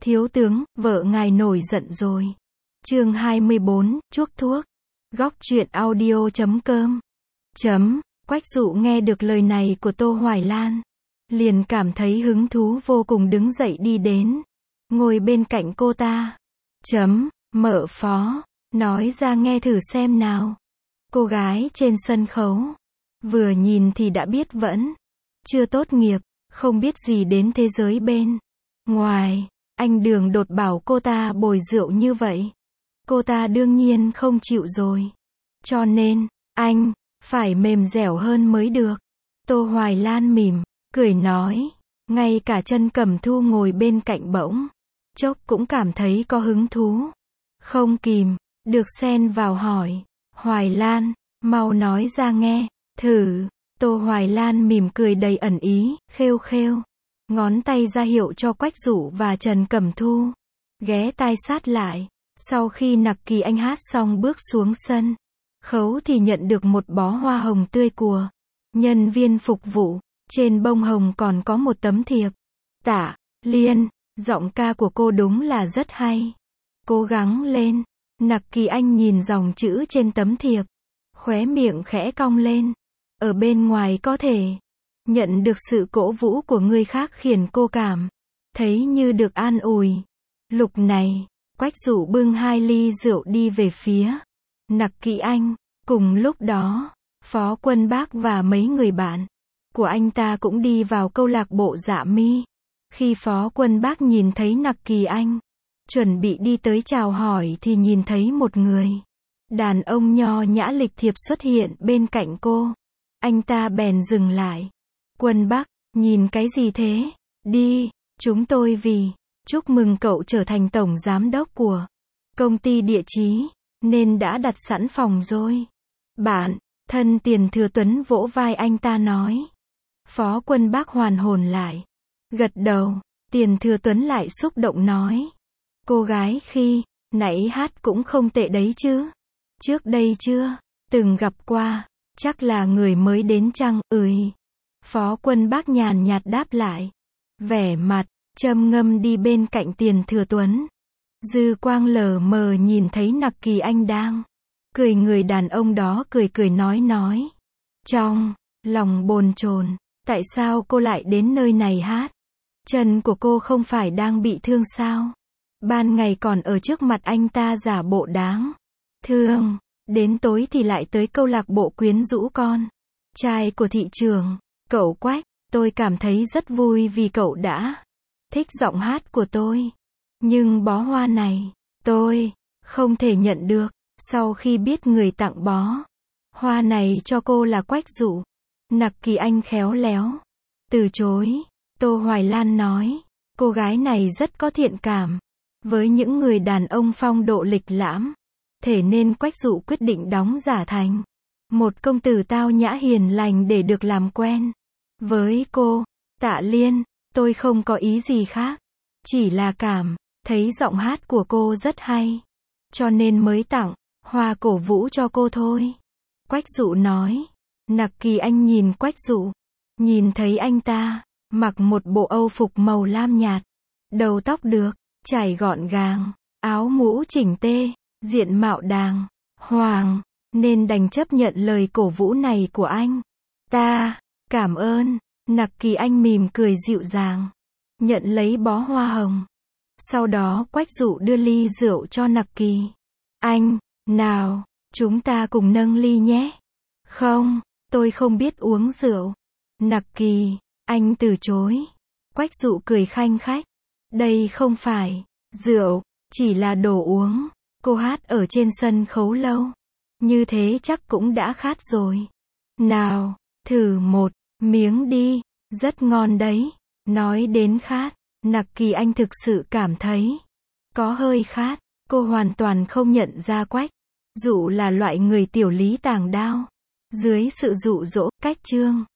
Thiếu tướng, vợ ngài nổi giận rồi. Chương 24, chuốc thuốc. Góc truyện audio.com. Quách Dụ nghe được lời này của Tô Hoài Lan, liền cảm thấy hứng thú vô cùng, đứng dậy đi đến, ngồi bên cạnh cô ta. Mợ Phó, nói ra nghe thử xem nào. Cô gái trên sân khấu, vừa nhìn thì đã biết vẫn chưa tốt nghiệp, không biết gì đến thế giới bên ngoài. Anh Đường đột bảo cô ta bồi rượu như vậy, cô ta đương nhiên không chịu rồi. Cho nên, anh phải mềm dẻo hơn mới được. Tô Hoài Lan mỉm cười nói. Ngay cả Trần Cẩm Thu ngồi bên cạnh bỗng chốc cũng cảm thấy có hứng thú, không kìm được xen vào hỏi. Hoài Lan, mau nói ra nghe thử. Tô Hoài Lan mỉm cười đầy ẩn ý, khêu khêu ngón tay ra hiệu cho Quách Dụ và Trần Cẩm Thu ghé tai sát lại. Sau khi Nặc Kỳ Anh hát xong bước xuống sân khấu thì nhận được một bó hoa hồng tươi của nhân viên phục vụ. Trên bông hồng còn có một tấm thiệp. Tạ Liên, giọng ca của cô đúng là rất hay. Cố gắng lên. Nặc Kỳ Anh nhìn dòng chữ trên tấm thiệp, khóe miệng khẽ cong lên. Ở bên ngoài có thể nhận được sự cổ vũ của người khác khiến cô cảm thấy như được an ủi. Lúc này, Quách Dụ bưng 2 ly rượu đi về phía Nặc Kỳ Anh. Cùng lúc đó, Phó Quân Bác và mấy người bạn của anh ta cũng đi vào câu lạc bộ Dạ Mi. Khi Phó Quân Bác nhìn thấy Nặc Kỳ Anh chuẩn bị đi tới chào hỏi thì nhìn thấy một người đàn ông nho nhã lịch thiệp xuất hiện bên cạnh cô. Anh ta bèn dừng lại. Quân Bác, nhìn cái gì thế? Đi, chúng tôi vì chúc mừng cậu trở thành tổng giám đốc của công ty địa chí, nên đã đặt sẵn phòng rồi. Bạn thân Tiền Thừa Tuấn vỗ vai anh ta nói. Phó Quân Bác hoàn hồn lại, gật đầu. Tiền Thừa Tuấn lại xúc động nói. Cô gái khi nãy hát cũng không tệ đấy chứ. Trước đây chưa từng gặp qua, chắc là người mới đến chăng? Phó Quân Bác nhàn nhạt đáp lại, vẻ mặt trầm ngâm đi bên cạnh Tiền Thừa Tuấn. Dư quang lờ mờ nhìn thấy Nặc Kỳ Anh đang cười. Người đàn ông đó cười nói. Trong lòng bồn chồn, tại sao cô lại đến nơi này hát? Chân của cô không phải đang bị thương sao? Ban ngày còn ở trước mặt anh ta giả bộ đáng thương, đến tối thì lại tới câu lạc bộ quyến rũ con trai của thị trường. Cậu Quách, tôi cảm thấy rất vui vì cậu đã thích giọng hát của tôi. Nhưng bó hoa này, tôi không thể nhận được. Sau khi biết người tặng bó hoa này cho cô là Quách Dụ, Nặc Kỳ Anh khéo léo từ chối. Tô Hoài Lan nói, cô gái này rất có thiện cảm với những người đàn ông phong độ lịch lãm, thế nên Quách Dụ quyết định đóng giả thành một công tử tao nhã hiền lành để được làm quen với cô. Tạ Liên, tôi không có ý gì khác, chỉ là cảm thấy giọng hát của cô rất hay, cho nên mới tặng hoa cổ vũ cho cô thôi. Quách Dụ nói. Nặc Kỳ Anh nhìn Quách Dụ, nhìn thấy anh ta mặc một bộ âu phục màu lam nhạt, đầu tóc được chải gọn gàng, áo mũ chỉnh tê, diện mạo đàng hoàng, nên đành chấp nhận lời cổ vũ này của anh ta. Cảm ơn. Nặc Kỳ Anh mỉm cười dịu dàng, nhận lấy bó hoa hồng. Sau đó Quách Dụ đưa ly rượu cho Nặc Kỳ Anh. Nào, chúng ta cùng nâng ly nhé. Không, tôi không biết uống rượu. Nặc Kỳ Anh từ chối. Quách Dụ cười khanh khách. Đây không phải rượu, chỉ là đồ uống. Cô hát ở trên sân khấu lâu như thế chắc cũng đã khát rồi. Nào, thử một miếng đi, rất ngon đấy. Nói đến khát, Nặc Kỳ Anh thực sự cảm thấy có hơi khát. Cô hoàn toàn không nhận ra Quách Dụ là loại người tiểu lý tàng đao. Dưới sự dụ dỗ, cách trương